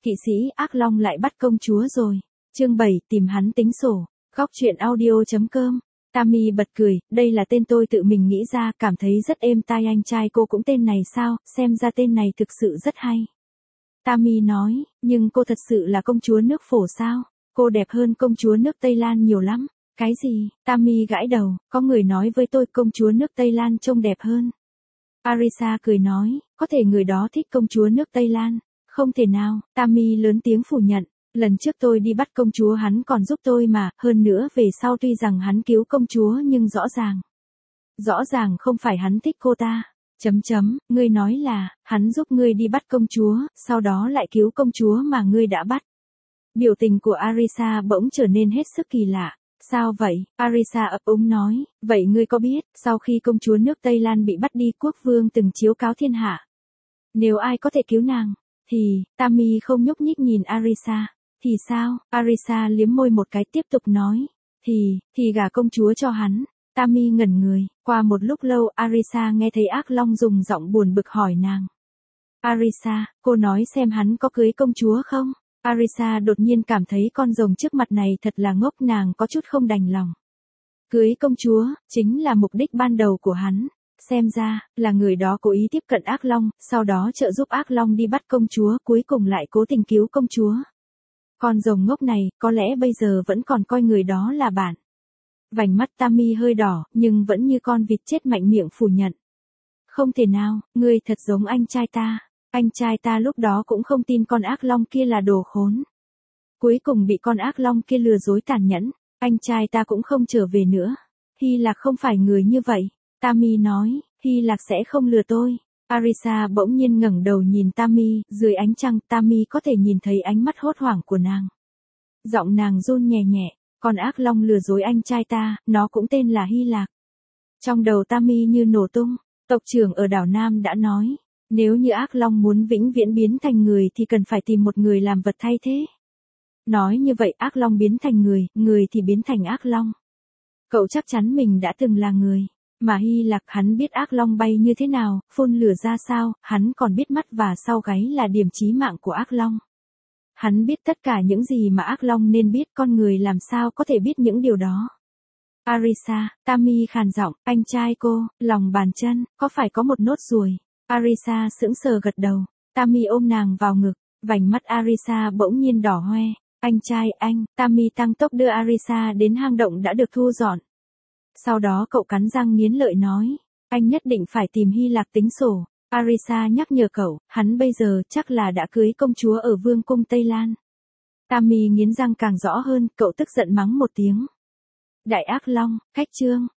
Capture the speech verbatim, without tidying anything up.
Kỵ sĩ ác long lại bắt công chúa rồi. Chương bảy, tìm hắn tính sổ. Góc truyện audio chấm com. Tammy bật cười, đây là tên tôi tự mình nghĩ ra, cảm thấy rất êm tai. Anh trai cô cũng tên này sao, xem ra tên này thực sự rất hay. Tammy nói, nhưng cô thật sự là công chúa nước phổ sao? Cô đẹp hơn công chúa nước Tây Lan nhiều lắm. Cái gì? Tammy gãi đầu, có người nói với tôi công chúa nước Tây Lan trông đẹp hơn. Arisa cười nói, có thể người đó thích công chúa nước Tây Lan. Không thể nào, Tammy lớn tiếng phủ nhận. Lần trước tôi đi bắt công chúa hắn còn giúp tôi mà, hơn nữa về sau tuy rằng hắn cứu công chúa nhưng rõ ràng. Rõ ràng không phải hắn thích cô ta. Chấm chấm, ngươi nói là, hắn giúp ngươi đi bắt công chúa, sau đó lại cứu công chúa mà ngươi đã bắt. Biểu tình của Arisa bỗng trở nên hết sức kỳ lạ. Sao vậy? Arisa ấp úng nói, vậy ngươi có biết, sau khi công chúa nước Tây Lan bị bắt đi quốc vương từng chiếu cáo thiên hạ. Nếu ai có thể cứu nàng, thì, Tammy không nhúc nhích nhìn Arisa. Thì sao? Arisa liếm môi một cái tiếp tục nói. Thì, thì gả công chúa cho hắn. Tammy ngẩn người, qua một lúc lâu Arisa nghe thấy ác long dùng giọng buồn bực hỏi nàng. Arisa, cô nói xem hắn có cưới công chúa không? Arisa đột nhiên cảm thấy con rồng trước mặt này thật là ngốc, nàng có chút không đành lòng. Cưới công chúa, chính là mục đích ban đầu của hắn. Xem ra, là người đó cố ý tiếp cận ác long, sau đó trợ giúp ác long đi bắt công chúa, cuối cùng lại cố tình cứu công chúa. Con rồng ngốc này, có lẽ bây giờ vẫn còn coi người đó là bạn. Vành mắt Tammy hơi đỏ, nhưng vẫn như con vịt chết mạnh miệng phủ nhận. Không thể nào, ngươi thật giống anh trai ta. Anh trai ta lúc đó cũng không tin con ác long kia là đồ khốn. Cuối cùng bị con ác long kia lừa dối tàn nhẫn, anh trai ta cũng không trở về nữa. Hy Lạc không phải người như vậy. Tammy nói, Hy Lạc sẽ không lừa tôi. Arisa bỗng nhiên ngẩng đầu nhìn Tammy, dưới ánh trăng Tammy có thể nhìn thấy ánh mắt hốt hoảng của nàng. Giọng nàng run nhẹ nhẹ, con ác long lừa dối anh trai ta, nó cũng tên là Hy Lạc. Trong đầu Tammy như nổ tung, tộc trưởng ở đảo Nam đã nói, nếu như ác long muốn vĩnh viễn biến thành người thì cần phải tìm một người làm vật thay thế. Nói như vậy ác long biến thành người, người thì biến thành ác long. Cậu chắc chắn mình đã từng là người. Mà Hy Lạc hắn biết ác long bay như thế nào, phun lửa ra sao, hắn còn biết mắt và sau gáy là điểm chí mạng của ác long. Hắn biết tất cả những gì mà ác long nên biết, con người làm sao có thể biết những điều đó. Arisa, Tammy khàn giọng, anh trai cô, lòng bàn chân, có phải có một nốt ruồi? Arisa sững sờ gật đầu, Tammy ôm nàng vào ngực, vành mắt Arisa bỗng nhiên đỏ hoe, anh trai anh, Tammy tăng tốc đưa Arisa đến hang động đã được thu dọn. Sau đó cậu cắn răng nghiến lợi nói, anh nhất định phải tìm Hy Lạc tính sổ. Arisa nhắc nhở cậu, hắn bây giờ chắc là đã cưới công chúa ở vương cung Tây Lan. Tammy nghiến răng càng rõ hơn, cậu tức giận mắng một tiếng. Đại ác long, khách trương,